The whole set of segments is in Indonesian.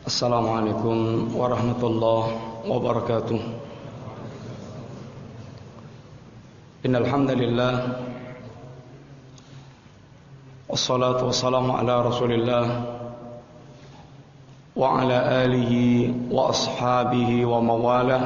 Assalamualaikum warahmatullahi wabarakatuh. Innal hamdalillah wassalatu wassalamu ala Rasulillah wa ala alihi wa ashabihi wa mawalah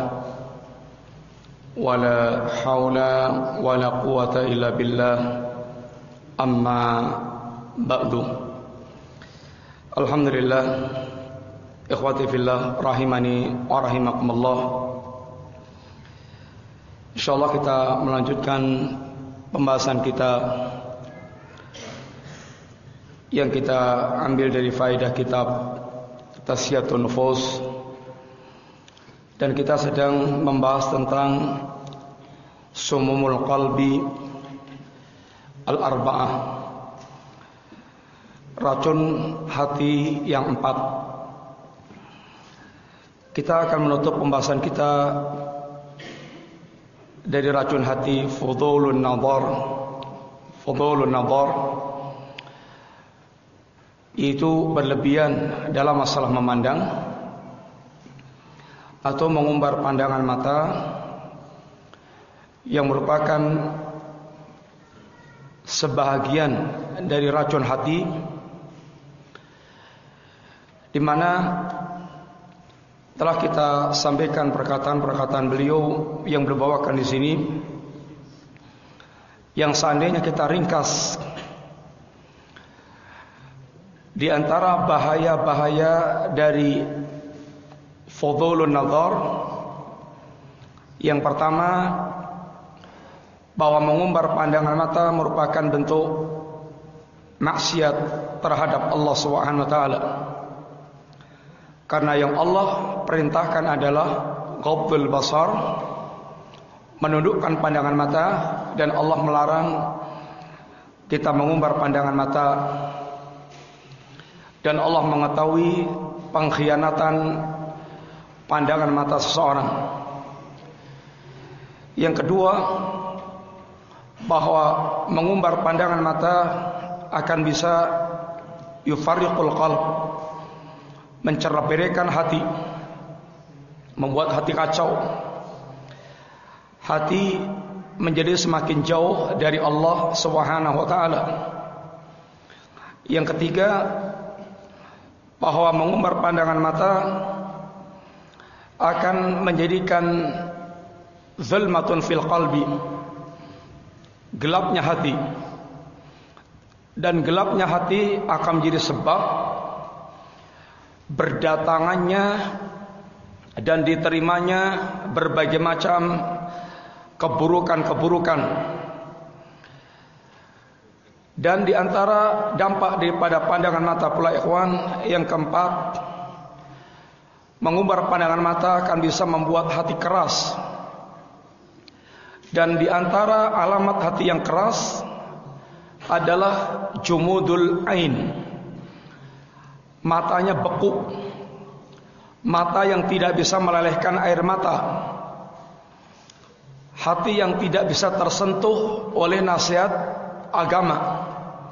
wa la haula wa la quwata illa billah amma ba'du. Alhamdulillah, ikhwati fillah rahimani wa rahimakumullah. Insyaallah kita melanjutkan pembahasan kita yang kita ambil dari faedah kitab Tasfiyatun Nufus, dan kita sedang membahas tentang sumumul qalbi al-arba'ah, racun hati yang 4. Kita akan menutup pembahasan kita dari racun hati fudulun nadhar. Fudulun nadhar itu berlebihan dalam masalah memandang atau mengumbar pandangan mata, yang merupakan sebahagian dari racun hati, di mana telah kita sampaikan perkataan-perkataan beliau yang berbawakan di sini, yang seandainya kita ringkas di antara bahaya-bahaya dari fudulun nazar, yang pertama, bahwa mengumbar pandangan mata merupakan bentuk maksiat terhadap Allah Subhanahu wa taala. Karena yang Allah perintahkan adalah ghaddul basar, menundukkan pandangan mata, dan Allah melarang kita mengumbar pandangan mata. Dan Allah mengetahui pengkhianatan pandangan mata seseorang. Yang kedua, bahwa mengumbar pandangan mata akan bisa yufarriqul qalb, menceraberikan hati, membuat hati kacau, hati menjadi semakin jauh dari Allah Subhanahu wa taala. Yang ketiga, bahwa mengumbar pandangan mata akan menjadikan zulmatun fil qalbi, gelapnya hati, dan gelapnya hati akan menjadi sebab berdatangannya dan diterimanya berbagai macam keburukan-keburukan. Dan di antara dampak daripada pandangan mata pula, ikhwan, yang keempat, mengumbar pandangan mata akan bisa membuat hati keras. Dan di antara alamat hati yang keras adalah jumudul ain, matanya beku, mata yang tidak bisa melelehkan air mata, hati yang tidak bisa tersentuh oleh nasihat agama.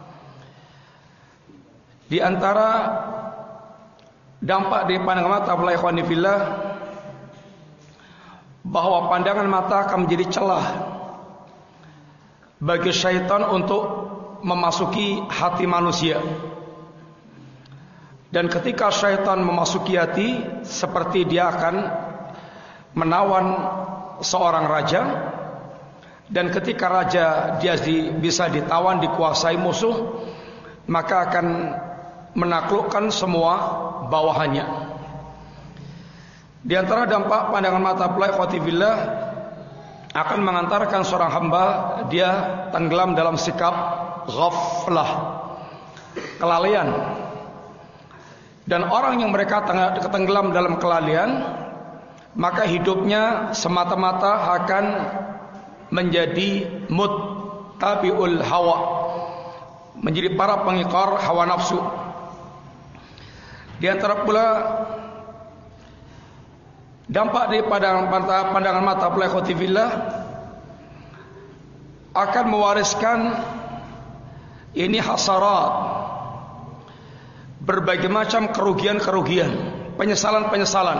Di antara dampak dari pandangan mata, ikhwani fillah, bahwa pandangan mata akan menjadi celah bagi syaitan untuk memasuki hati manusia. Dan ketika syaitan memasuki hati, seperti dia akan menawan seorang raja. Dan ketika raja dia bisa ditawan, dikuasai musuh, maka akan menaklukkan semua bawahannya. Di antara dampak pandangan mata pula, ikhwati billah, akan mengantarkan seorang hamba dia tenggelam dalam sikap ghaflah, kelalaian. Dan orang yang mereka tenggelam dalam kelalaian, maka hidupnya semata-mata akan menjadi muttabi'ul hawa, menjadi para pengikar hawa nafsu. Di antara pula dampak dari pandangan mata pula, ikhwati fillah, akan mewariskan ini hasarat, berbagai macam kerugian-kerugian, penyesalan-penyesalan.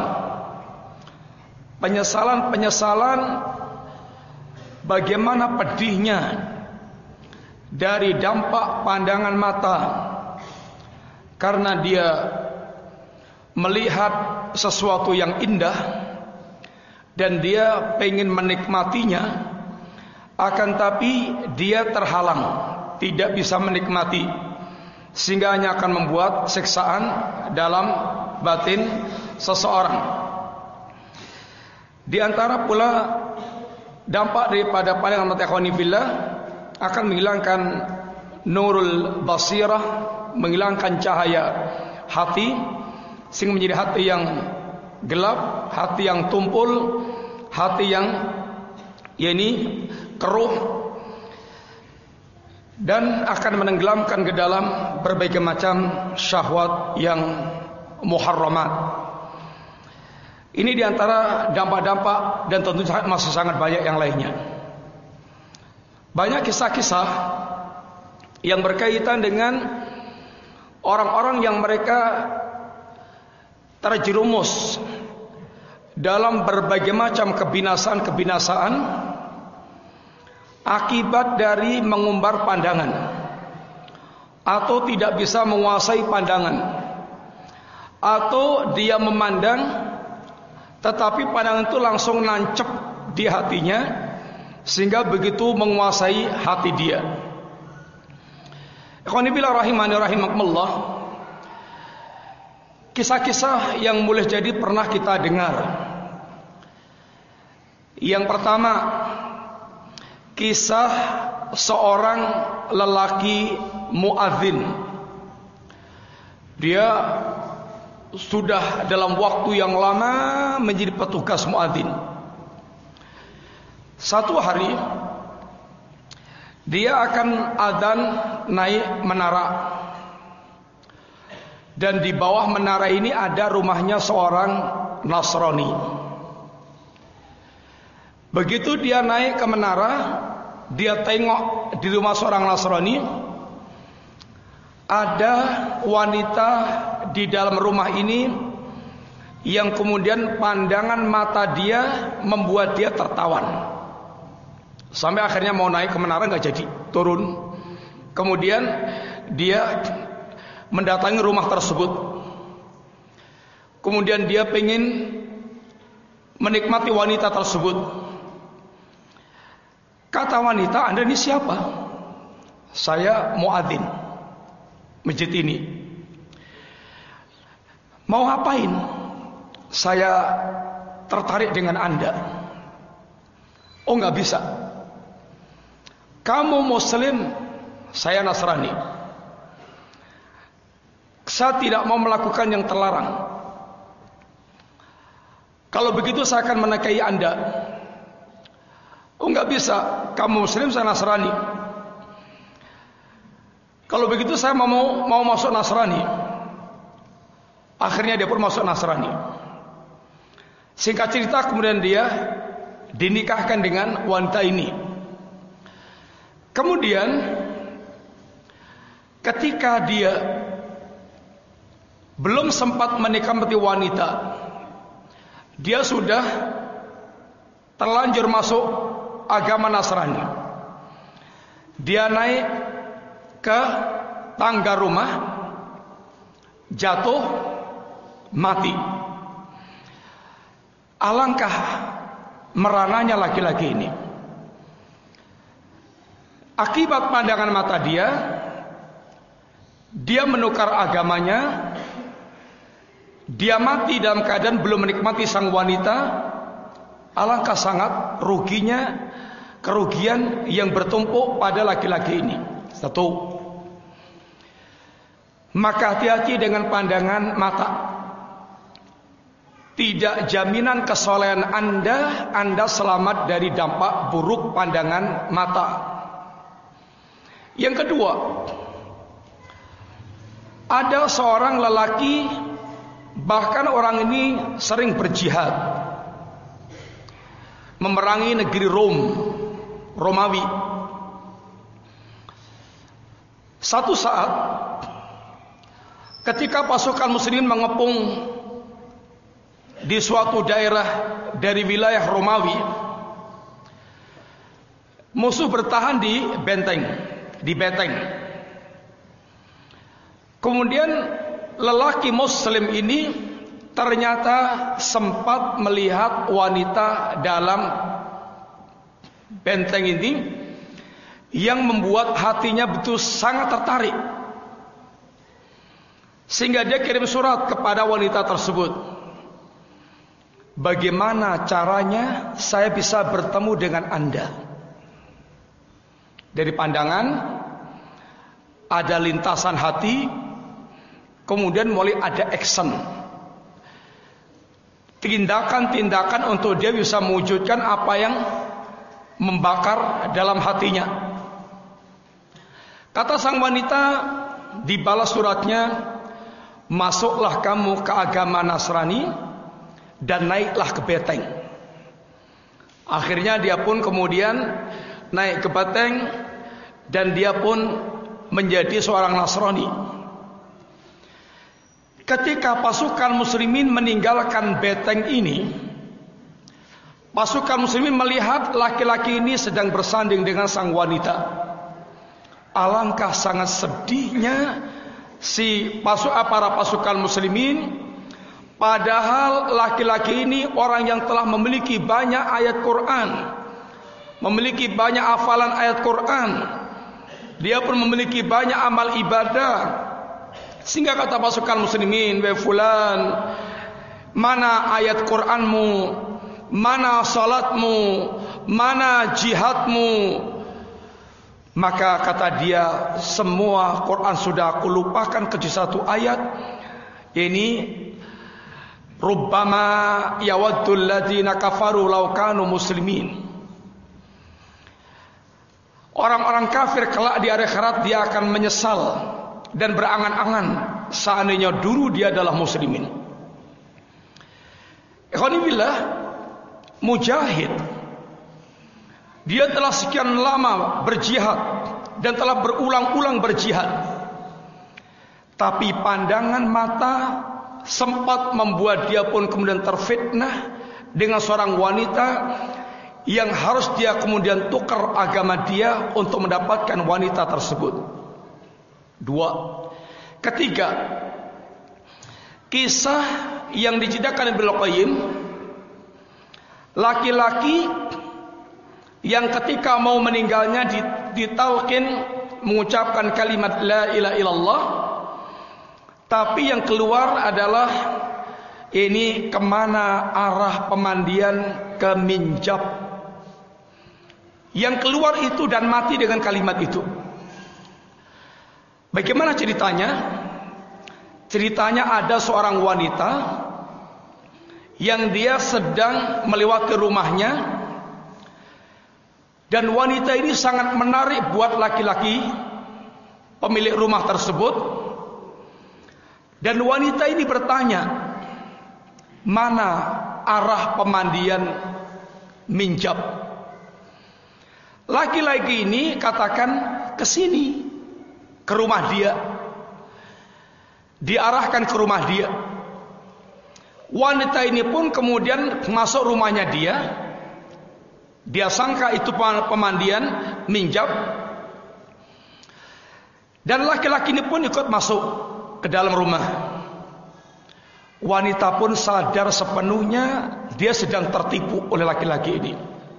Penyesalan-penyesalan bagaimana pedihnya dari dampak pandangan mata, karena dia melihat sesuatu yang indah dan dia pengen menikmatinya, akan tapi dia terhalang, tidak bisa menikmati, sehingga hanya akan membuat siksaan dalam batin seseorang. Di antara pula dampak daripada pandangan mata ikhwanifillah akan menghilangkan nurul basirah, menghilangkan cahaya hati, sehingga menjadi hati yang gelap, hati yang tumpul, hati yang keruh, dan akan menenggelamkan ke dalam berbagai macam syahwat yang muharramat. Ini diantara dampak-dampak, dan tentu masih sangat banyak yang lainnya. Banyak kisah-kisah yang berkaitan dengan orang-orang yang mereka terjerumus dalam berbagai macam kebinasaan-kebinasaan akibat dari mengumbar pandangan, atau tidak bisa menguasai pandangan, atau dia memandang tetapi pandangan itu langsung nancep di hatinya, sehingga begitu menguasai hati dia. Ikhwanifillah rahimani rahimakumullah, kisah-kisah yang boleh jadi pernah kita dengar. Yang pertama, kisah seorang lelaki muadzin. Dia sudah dalam waktu yang lama menjadi petugas muadzin. Satu hari dia akan adzan naik menara, dan di bawah menara ini ada rumahnya seorang Nasrani. Begitu dia naik ke menara, dia tengok di rumah seorang Nasrani ada wanita di dalam rumah ini yang kemudian pandangan mata dia membuat dia tertawan, sampai akhirnya mau naik ke menara nggak jadi, turun. Kemudian dia mendatangi rumah tersebut, kemudian dia pengen menikmati wanita tersebut. Kata wanita, "Anda ini siapa?" "Saya muadzin masjid ini." "Mau ngapain?" "Saya tertarik dengan Anda." "Oh, nggak bisa. Kamu Muslim, saya Nasrani. Saya tidak mau melakukan yang terlarang. Kalau begitu saya akan menikahi Anda." "Oh, nggak bisa. Kamu Muslim, saya Nasrani. Kalau begitu saya mau masuk Nasrani." Akhirnya dia pun masuk Nasrani. Singkat cerita, kemudian dia dinikahkan dengan wanita ini. Kemudian ketika dia belum sempat menikmati wanita, dia sudah terlanjur masuk agama Nasrani. Dia naik ke tangga rumah, jatuh, mati. Alangkah merananya laki-laki ini. Akibat pandangan mata dia menukar agamanya. Dia mati dalam keadaan belum menikmati sang wanita. Alangkah sangat ruginya, kerugian yang bertumpuk pada laki-laki ini. Satu, maka hati-hati dengan pandangan mata. Tidak jaminan kesolehan Anda selamat dari dampak buruk pandangan mata. Yang kedua, ada seorang lelaki, bahkan orang ini sering berjihad, memerangi negeri Romawi. Satu saat ketika pasukan muslimin mengepung di suatu daerah dari wilayah Romawi. Musuh bertahan di benteng. Kemudian lelaki Muslim ini ternyata sempat melihat wanita dalam benteng ini yang membuat hatinya betul sangat tertarik, sehingga dia kirim surat kepada wanita tersebut. Bagaimana caranya saya bisa bertemu dengan Anda? Dari pandangan ada lintasan hati, kemudian mulai ada action, tindakan-tindakan untuk dia bisa mewujudkan apa yang membakar dalam hatinya. Kata sang wanita, dibalas suratnya, masuklah kamu ke agama Nasrani dan naiklah ke benteng. Akhirnya dia pun kemudian naik ke benteng dan dia pun menjadi seorang Nasrani. Ketika pasukan muslimin meninggalkan benteng ini, pasukan muslimin melihat laki-laki ini sedang bersanding dengan sang wanita. Alangkah sangat sedihnya para pasukan muslimin, padahal laki-laki ini orang yang telah memiliki banyak ayat Quran, memiliki banyak hafalan ayat Quran, dia pun memiliki banyak amal ibadah. Sehingga kata pasukan muslimin, "Wahai fulan, mana ayat Quranmu, mana salatmu, mana jihadmu?" Maka kata dia, semua Quran sudah aku lupakan kecuali satu ayat. Ini rubbama yawaddul ladzina kafaru law kanu muslimin. Orang-orang kafir kelak di akhirat dia akan menyesal dan berangan-angan seandainya dulu dia adalah muslimin. Ikhwanibillah, Mujahid, dia telah sekian lama berjihad dan telah berulang-ulang berjihad. Tapi pandangan mata sempat membuat dia pun kemudian terfitnah dengan seorang wanita yang harus dia kemudian tukar agama dia untuk mendapatkan wanita tersebut. 2. Ketiga, kisah yang diceritakan Ibnu Qayyim, laki-laki yang ketika mau meninggalnya ditalqin mengucapkan kalimat la ilaha illallah, tapi yang keluar adalah ini kemana arah pemandian, ke minjab. Yang keluar itu dan mati dengan kalimat itu. Bagaimana ceritanya? Ceritanya ada seorang wanita yang dia sedang melewati rumahnya, dan wanita ini sangat menarik buat laki-laki pemilik rumah tersebut. Dan wanita ini bertanya, mana arah pemandian minjab? Laki-laki ini katakan ke sini, ke rumah dia. Diarahkan ke rumah dia. Wanita ini pun kemudian masuk rumahnya dia. Dia sangka itu pemandian minjab. Dan laki-laki ini pun ikut masuk ke dalam rumah. Wanita pun sadar sepenuhnya dia sedang tertipu oleh laki-laki ini.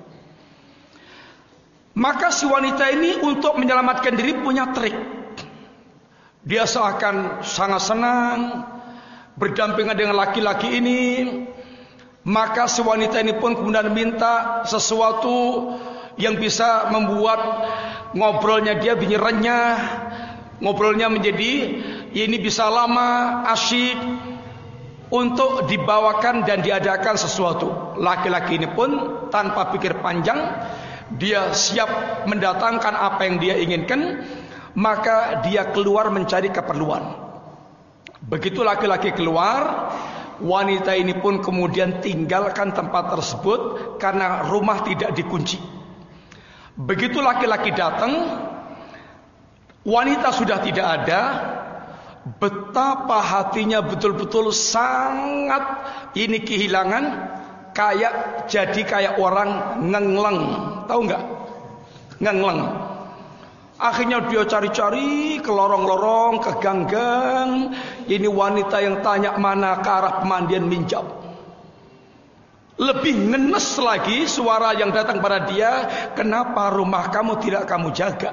Maka si wanita ini untuk menyelamatkan diri punya trik. Dia seakan sangat senang berdampingan dengan laki-laki ini. Maka si wanita ini pun kemudian minta sesuatu yang bisa membuat ngobrolnya dia menjadi renyah, ngobrolnya menjadi ini bisa lama, asyik, untuk dibawakan dan diadakan sesuatu. Laki-laki ini pun tanpa pikir panjang, dia siap mendatangkan apa yang dia inginkan. Maka dia keluar mencari keperluan. Begitu laki-laki keluar, wanita ini pun kemudian tinggalkan tempat tersebut karena rumah tidak dikunci. Begitu laki-laki datang, wanita sudah tidak ada. betapa hatinya betul-betul sangat ini kehilangan, kayak orang ngengleng. Tahu nggak? Ngengleng. Akhirnya dia cari-cari ke lorong-lorong, ke gang-gang. Ini wanita yang tanya mana ke arah pemandian minjab. Lebih ngenes lagi suara yang datang pada dia, kenapa rumah kamu tidak kamu jaga?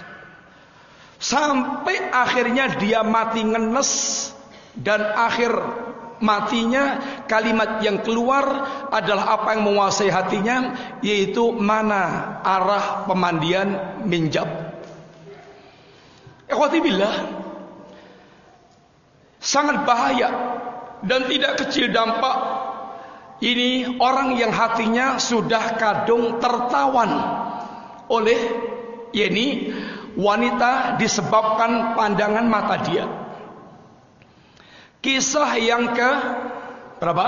Sampai akhirnya dia mati ngenes, dan akhir matinya kalimat yang keluar adalah apa yang menguasai hatinya, yaitu mana arah pemandian minjab. Ikhwati billah, sangat bahaya dan tidak kecil dampak ini orang yang hatinya sudah kadung tertawan oleh wanita disebabkan pandangan mata dia. Kisah yang ke berapa?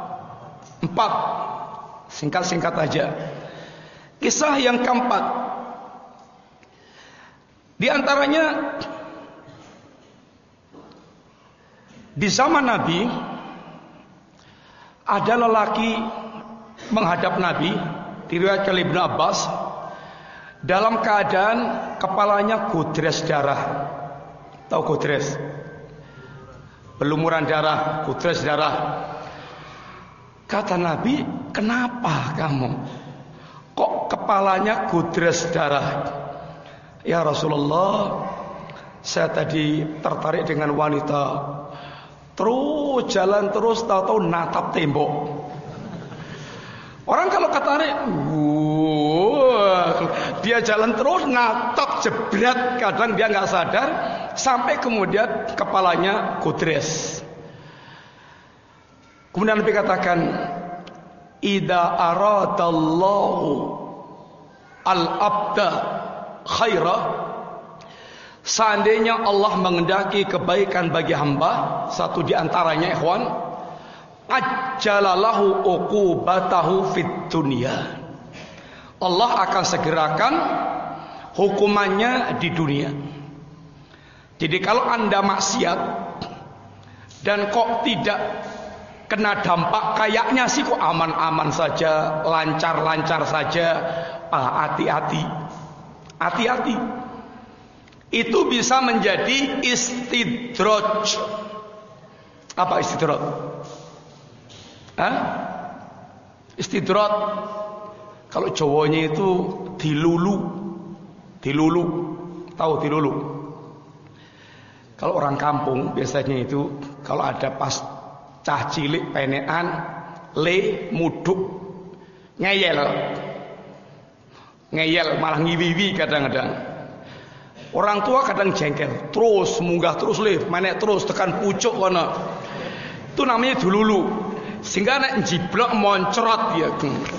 4. Singkat-singkat aja. Kisah yang keempat, di antaranya di zaman Nabi ada lelaki menghadap Nabi, diriwayatkan oleh Ibnu Abbas, dalam keadaan kepalanya gudres darah. Tahu gudres? Pelumuran darah, gudres darah. Kata Nabi, kenapa kamu? Kok kepalanya gudres darah? Ya Rasulullah, saya tadi tertarik dengan wanita, terus jalan terus, tahu-tahu natap tembok. Orang kalau ketarik, dia jalan terus natap jebret, kadang dia nggak sadar, sampai kemudian kepalanya gudres. Kemudian Nabi katakan, idza aradallahu al-abda khaira, seandainya Allah mengendaki kebaikan bagi hamba, satu di antaranya ikhwan, ajjalalahu uqubatahu fid dunya, Allah akan segerakan hukumannya di dunia. Jadi kalau Anda maksiat dan kok tidak kena dampak, kayaknya sih kok aman-aman saja, lancar-lancar saja, hati-hati. Hati-hati, itu bisa menjadi istidraj. Apa istidraj? Istidraj, kalau Jawanya itu dilulu. Tahu dilulu? Kalau orang kampung biasanya itu kalau ada pas cah cilik penean, muduk, ngeyel malah ngiwiwi kadang-kadang. Orang tua kadang jengkel, terus munggah terus menek terus tekan pucuk kono. Itu namanya dululu. Sehingga nek jiblok moncrot ya.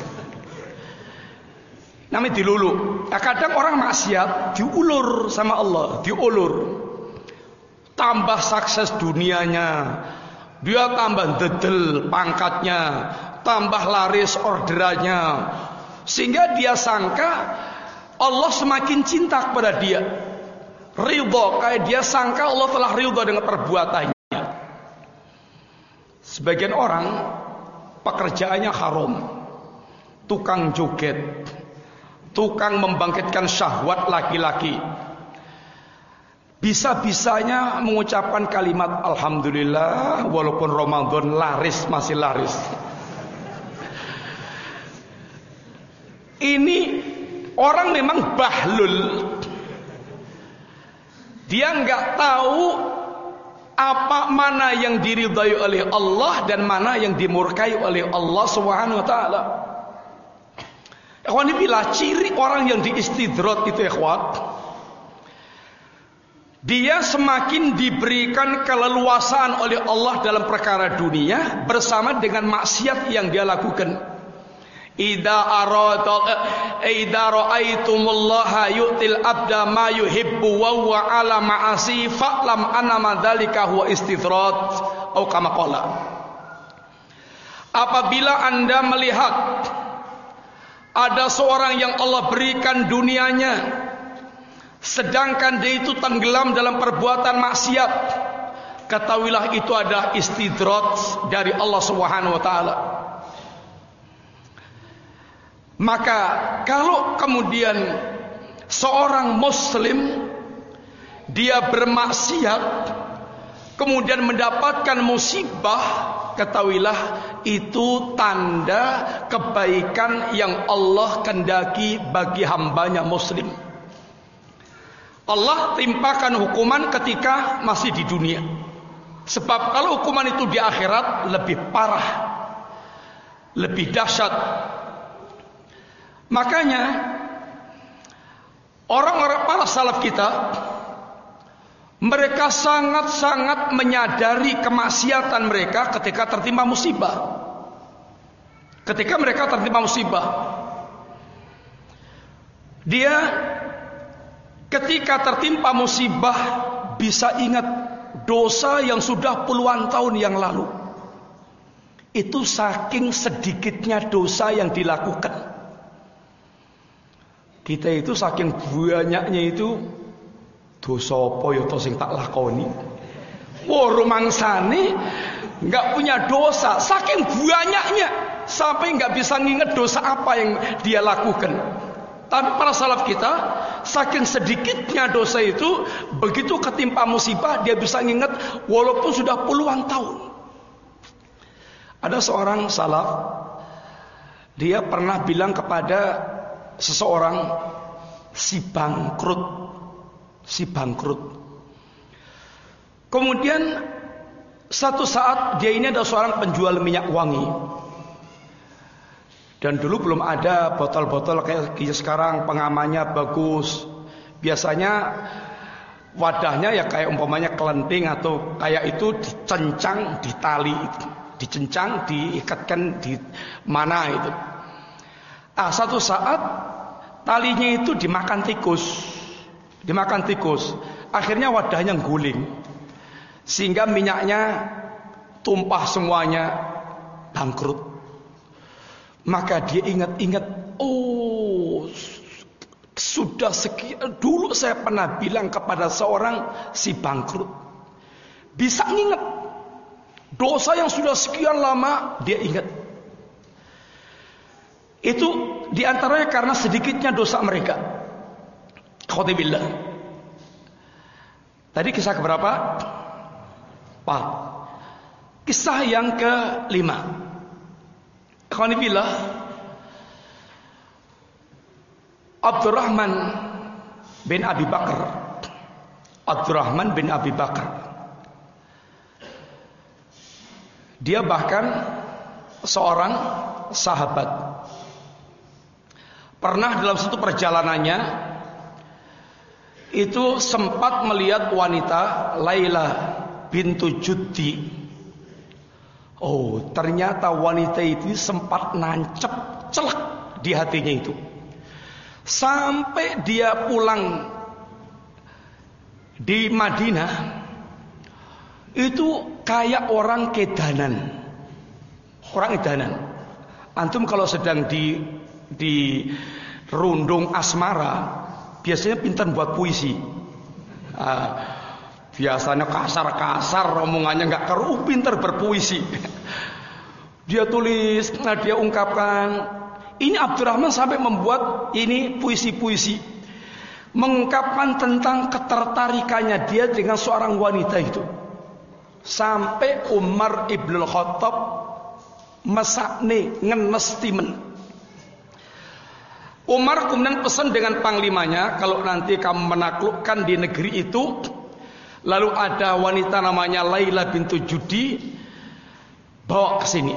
Namanya dilulu. Nah, kadang orang maksiat diulur sama Allah, diulur. Tambah sukses dunianya, dia tambah dedel pangkatnya, tambah laris orderannya, sehingga dia sangka Allah semakin cinta kepada dia, ridha, kayak dia sangka Allah telah ridha dengan perbuatannya. Sebagian orang pekerjaannya haram, tukang joget, tukang membangkitkan syahwat laki-laki, bisa-bisanya mengucapkan kalimat alhamdulillah walaupun Ramadan laris masih laris. Ini orang memang bahlul. Dia nggak tahu apa mana yang diridhai oleh Allah dan mana yang dimurkai oleh Allah Subhanahu wa taala. Ikhwan, bila ciri orang yang diistidrat itu ikhwan, dia semakin diberikan keleluasaan oleh Allah dalam perkara dunia bersama dengan maksiat yang dia lakukan. Idza ra'aitumullaha yu'til abda ma yuhibbu wa huwa ala ma'asi fa'lam annama dzalika huwa istidrat atau kama qala. Apabila Anda melihat ada seorang yang Allah berikan dunianya sedangkan dia itu tenggelam dalam perbuatan maksiat, ketahuilah itu adalah istidraj dari Allah Subhanahu wa taala. Maka kalau kemudian seorang muslim dia bermaksiat kemudian mendapatkan musibah, ketahuilah itu tanda kebaikan yang Allah kehendaki bagi hambanya muslim. Allah timpakan hukuman ketika masih di dunia. Sebab kalau hukuman itu di akhirat lebih parah, lebih dahsyat. Makanya orang-orang para salaf kita, mereka sangat-sangat menyadari kemaksiatan mereka ketika tertimpa musibah. Ketika mereka tertimpa musibah, dia ketika tertimpa musibah bisa ingat dosa yang sudah puluhan tahun yang lalu. Itu saking sedikitnya dosa yang dilakukan. Kita itu saking banyaknya itu dosa apa ya to sing tak lakoni. Rumangsane enggak punya dosa, saking banyaknya sampai enggak bisa nginget dosa apa yang dia lakukan. Tapi para salaf kita saking sedikitnya dosa itu, begitu ketimpa musibah dia bisa nginget walaupun sudah puluhan tahun. Ada seorang salaf, dia pernah bilang kepada seseorang, si bangkrut. Kemudian satu saat dia ini adalah seorang penjual minyak wangi. Dan dulu belum ada botol-botol kayak sekarang, pengamannya bagus. Biasanya wadahnya ya kayak umpamanya kelenting atau kayak itu dicencang di tali, dicencang, diikatkan di mana itu. Satu saat talinya itu dimakan tikus. Akhirnya wadahnya guling, sehingga minyaknya tumpah semuanya, bangkrut. Maka dia ingat-ingat, sudah sekian dulu saya pernah bilang kepada seorang si bangkrut. Bisa ingat dosa yang sudah sekian lama, dia ingat. Itu diantaranya karena sedikitnya dosa mereka. Khotibillah. Tadi kisah keberapa? 4. Kisah yang ke-5. Khotibillah. Abdurrahman bin Abi Bakar. Dia bahkan seorang sahabat. Pernah dalam satu perjalanannya itu sempat melihat wanita Laila bintu Juddi. Ternyata wanita itu sempat nancep celak di hatinya itu. Sampai dia pulang di Madinah itu kayak orang edanan. Antum kalau sedang di rundung asmara biasanya pintar buat puisi. Biasanya kasar-kasar omongannya nggak keruh, pintar berpuisi. Dia tulis, dia ungkapkan. Ini Abdurrahman sampai membuat ini puisi-puisi, mengungkapkan tentang ketertarikannya dia dengan seorang wanita itu. Sampai Umar ibn Khattab mesakne ngenestimen. Umar kemudian pesan dengan panglimanya, kalau nanti kamu menaklukkan di negeri itu, lalu ada wanita namanya Laila bintu Judi, bawa ke sini.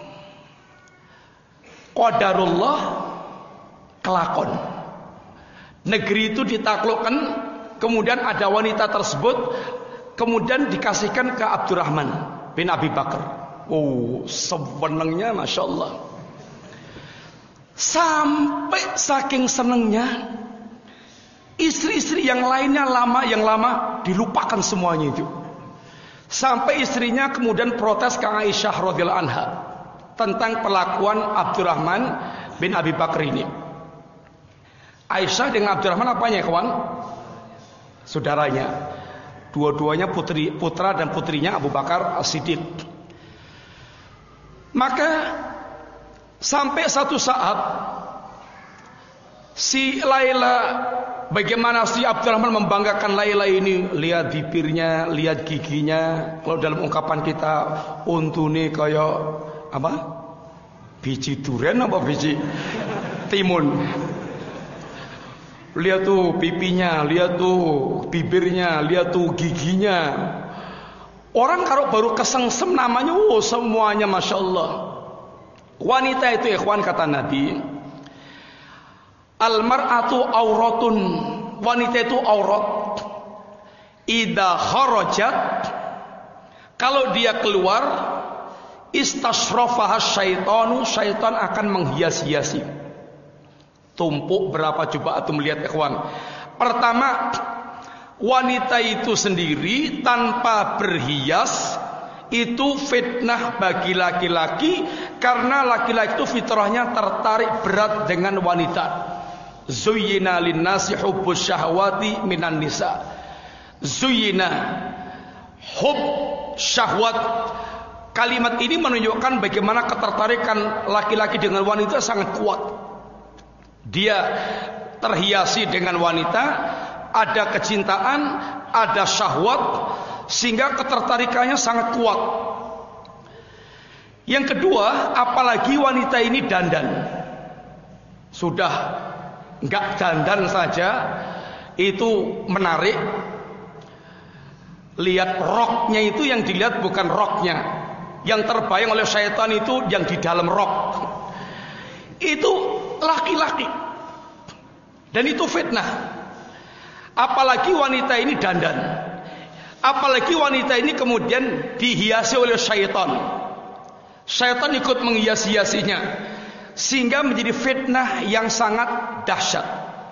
Qadarullah kelakon. Negeri itu ditaklukkan, kemudian ada wanita tersebut, kemudian dikasihkan ke Abdurrahman bin Abi Bakar. Sebenarnya Masya Allah. Sampai saking senengnya, istri-istri yang lainnya yang lama dilupakan semuanya itu. Sampai istrinya kemudian protes ke Aisyah radhiyallahu anha tentang perlakuan Abdurrahman bin Abi Bakar ini. Aisyah dengan Abdurrahman apanya kawan? Saudaranya. Dua-duanya putra dan putrinya Abu Bakar As-Siddiq. Maka sampai satu saat si Laila, bagaimana si Abdurrahman membanggakan Laila ini, lihat bibirnya, lihat giginya. Kalau dalam ungkapan kita, untune kayak apa? Biji durian apa biji timun. Lihat tuh pipinya, lihat tuh bibirnya, lihat tuh giginya. Orang kalau baru kesengsem namanya, semuanya Masya Allah. Wanita itu ikhwan, kata Nabi, al-mar'atu auratun, wanita itu aurat. Idza kharajat, kalau dia keluar, istasrafaha syaitanu, syaitan akan menghias-hiasi. Tumpuk berapa coba atau melihat ikhwan. Pertama, wanita itu sendiri tanpa berhias itu fitnah bagi laki-laki, karena laki-laki itu fitrahnya tertarik berat dengan wanita. Zuyyina linnasi hubbus syahwati minan nisa. Zuyyina, hub syahwat. Kalimat ini menunjukkan bagaimana ketertarikan laki-laki dengan wanita sangat kuat. Dia terhiasi dengan wanita, ada kecintaan, ada syahwat, sehingga ketertarikannya sangat kuat. Yang kedua, apalagi wanita ini dandan. Sudah enggak dandan saja itu menarik. Lihat roknya itu, yang dilihat bukan roknya. Yang terbayang oleh syaitan itu yang di dalam rok. Itu laki-laki. Dan itu fitnah. Apalagi wanita ini dandan. Apalagi wanita ini kemudian dihiasi oleh syaitan. Syaitan ikut menghias-hiasinya, sehingga menjadi fitnah yang sangat dahsyat.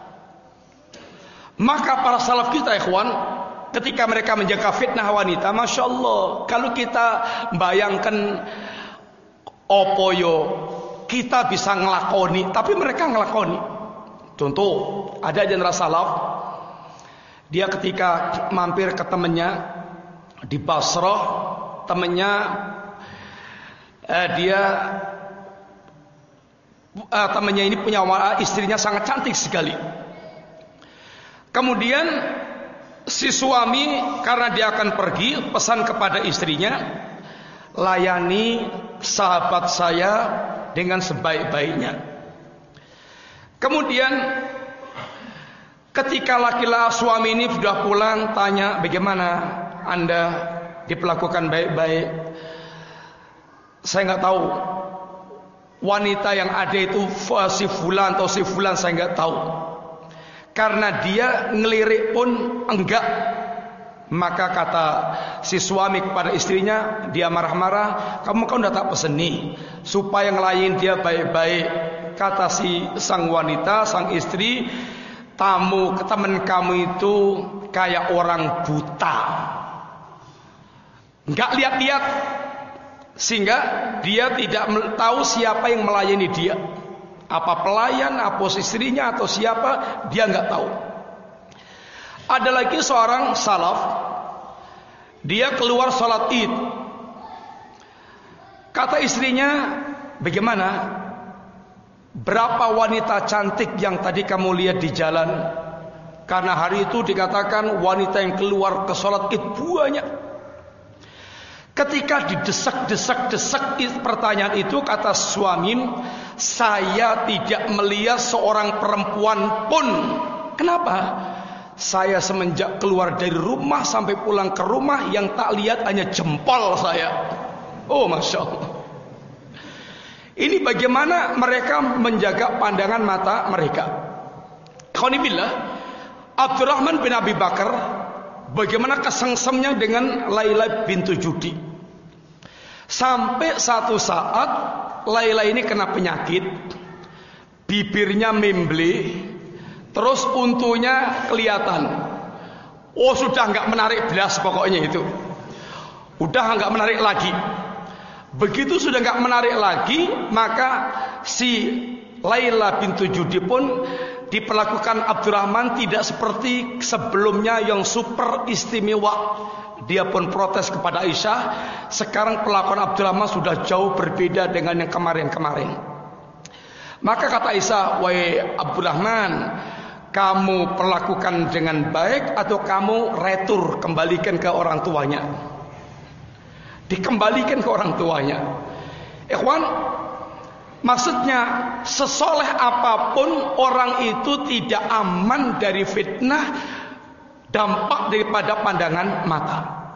Maka para salaf kita ikhwan, ketika mereka menjaga fitnah wanita, Masya Allah, kalau kita bayangkan opoyo, kita bisa ngelakoni, tapi mereka ngelakoni. Contoh, ada jenderal salaf, dia ketika mampir ke temannya di Basrah, temannya temannya ini punya istrinya sangat cantik sekali. Kemudian si suami, karena dia akan pergi, pesan kepada istrinya, layani sahabat saya dengan sebaik-baiknya. Kemudian ketika laki-laki suami ini sudah pulang, tanya, bagaimana Anda diperlakukan baik-baik? Saya nggak tahu wanita yang ada itu si fulan atau si fulan, saya nggak tahu. Karena dia ngelirik pun enggak. Maka kata si suami kepada istrinya, dia marah-marah, kamu kan udah tak peseni supaya ngelayin dia baik-baik. Kata si sang wanita, sang istri, teman kamu itu kayak orang buta, enggak lihat-lihat, sehingga dia tidak tahu siapa yang melayani dia. Apa pelayan, apa istrinya, atau siapa, dia enggak tahu. Ada lagi seorang salaf, dia keluar sholat id. Kata istrinya, bagaimana? Berapa wanita cantik yang tadi kamu lihat di jalan? Karena hari itu dikatakan wanita yang keluar ke sholat id banyak. Ketika didesak-desak pertanyaan itu, kata suami, saya tidak melihat seorang perempuan pun. Kenapa? Saya semenjak keluar dari rumah sampai pulang ke rumah, yang tak lihat hanya jempol saya. Oh Masya Allah. Ini bagaimana mereka menjaga pandangan mata mereka. Khonibillah, Abdurrahman bin Abi Bakar, bagaimana kesengsemnya dengan Laila bintu Judi. Sampai satu saat Laila ini kena penyakit, bibirnya memble, terus untunya kelihatan. Oh sudah nggak menarik belas pokoknya itu. Udah nggak menarik lagi. Begitu sudah nggak menarik lagi, maka si Laila bintu Judi pun diperlakukan Abdurrahman tidak seperti sebelumnya yang super istimewa. Dia pun protes kepada Aisyah. Sekarang perlakuan Abdurrahman sudah jauh berbeda dengan yang kemarin-kemarin. Maka kata Aisyah, wahai Abdurrahman, kamu perlakukan dengan baik atau kamu retur, kembalikan ke orang tuanya? Dikembalikan ke orang tuanya. Ikhwan, maksudnya sesoleh apapun orang itu tidak aman dari fitnah, dampak daripada pandangan mata.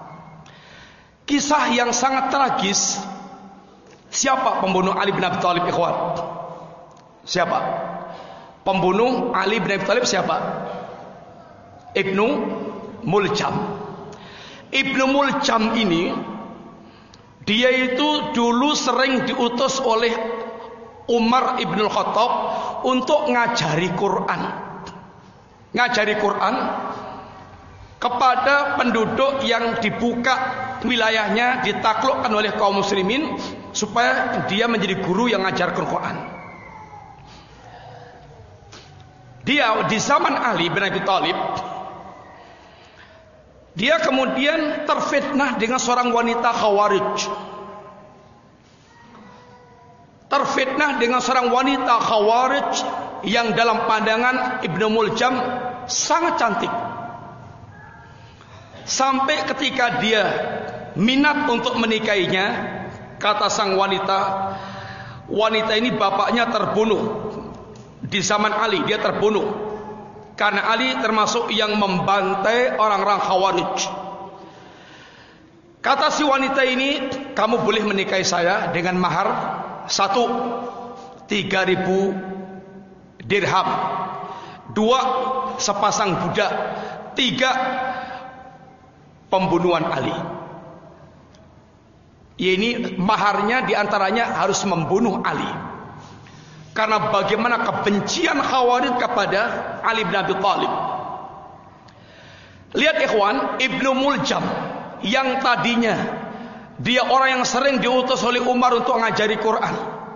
Kisah yang sangat tragis. Siapa pembunuh Ali bin Abi Thalib, ikhwan? Siapa? Pembunuh Ali bin Abi Thalib siapa? Ibnu Muljam. Ibnu Muljam ini, dia itu dulu sering diutus oleh Umar ibn Khattab untuk ngajari Quran. Ngajari Quran kepada penduduk yang dibuka wilayahnya, ditaklukkan oleh kaum muslimin, supaya dia menjadi guru yang ngajarkan Quran. Dia di zaman Ali bin Abi Thalib, dia kemudian terfitnah dengan seorang wanita Khawarij. Terfitnah dengan seorang wanita Khawarij yang dalam pandangan Ibnu Muljam sangat cantik. Sampai ketika dia minat untuk menikahinya, kata sang wanita, wanita ini bapaknya terbunuh. Di zaman Ali dia terbunuh karena Ali termasuk yang membantai orang-orang Khawarij. Kata si wanita ini, kamu boleh menikahi saya dengan mahar 1, 3.000 dirham, 2, sepasang budak, 3, pembunuhan Ali. Ini maharnya diantaranya harus membunuh Ali. Karena bagaimana kebencian Khawarij kepada Ali bin Abi Thalib. Lihat ikhwan, Ibnu Muljam yang tadinya dia orang yang sering diutus oleh Umar untuk ngajari Quran,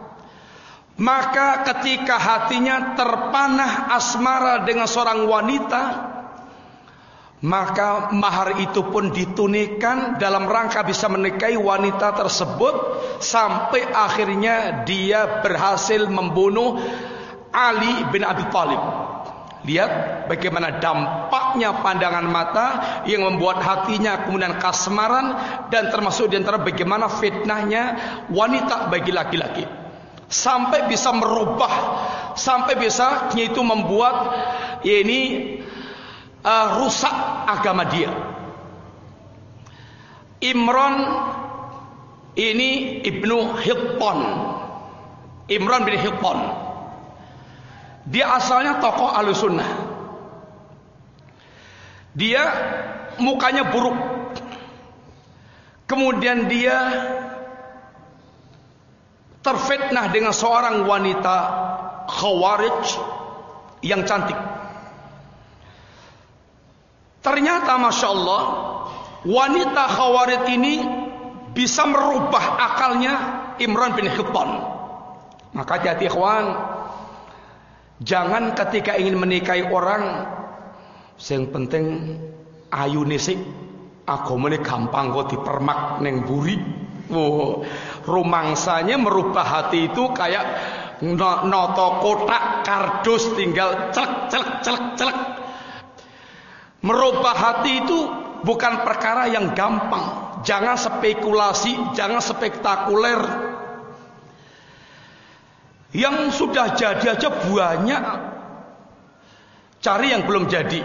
maka ketika hatinya terpanah asmara dengan seorang wanita, maka mahar itu pun ditunaikan dalam rangka bisa menikahi wanita tersebut, sampai akhirnya dia berhasil membunuh Ali bin Abi Thalib. Lihat bagaimana dampaknya pandangan mata yang membuat hatinya kemudian kasmaran, dan termasuk diantara bagaimana fitnahnya wanita bagi laki-laki, sampai bisa merubah, sampai bisa itu membuat rusak agama dia. Imran ini Ibnu Hittan, Imran bin Hittan, dia asalnya tokoh Ahlussunnah. Dia mukanya buruk, kemudian dia terfitnah dengan seorang wanita Khawarij yang cantik. Ternyata Masya Allah, wanita Khawarij ini bisa merubah akalnya Imran bin Hittan. Maka hati-hati ikhwan, jangan ketika ingin menikahi orang, yang penting ayu nisik, agamane gampang kok dipermak neng buri. Rumangsanya merubah hati itu kayak noto kotak kardus, tinggal celek. Merubah hati itu bukan perkara yang gampang. Jangan spekulasi, jangan spektakuler. Yang sudah jadi aja banyak, cari yang belum jadi.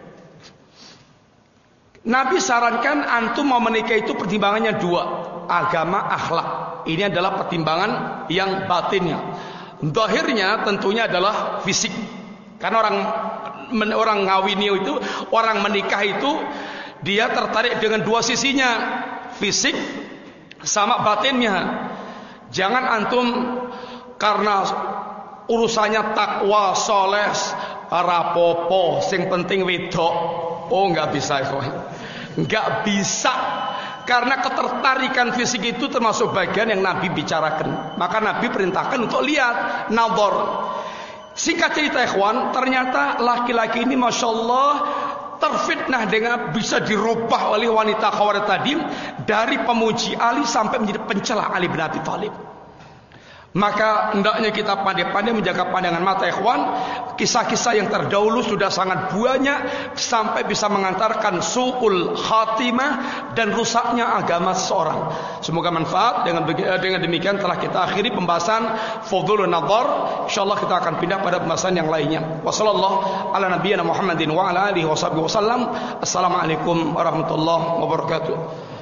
Nabi sarankan antum mau menikah itu pertimbangannya 2, agama, akhlak. Ini adalah pertimbangan yang batinnya. Zahirnya tentunya adalah fisik. Karena orang ngawini itu, orang menikah itu, dia tertarik dengan 2 sisinya, fisik sama batinnya. Jangan antum karena urusannya takwa, soleh, rapopo, sing penting wedok. Oh, nggak bisa, nggak bisa. Karena ketertarikan fisik itu termasuk bagian yang Nabi bicarakan. Maka Nabi perintahkan untuk lihat, nazar. Singkat cerita ikhwan, ternyata laki-laki ini Masya Allah terfitnah dengan bisa dirubah oleh wanita Khawarij tadi, dari pemuji Ali sampai menjadi pencela Ali bin Abi Thalib. Maka hendaknya kita pandai-pandai menjaga pandangan mata ikhwan. Kisah-kisah yang terdahulu sudah sangat banyak sampai bisa mengantarkan su'ul khatimah dan rusaknya agama seseorang. Semoga manfaat. Dengan demikian telah kita akhiri pembahasan Fudhulun Nadhar. Insyaallah kita akan pindah pada pembahasan yang lainnya. Wassallallahu ala nabiyyina Muhammadin wa ala alihi wasallam. Assalamualaikum warahmatullahi wabarakatuh.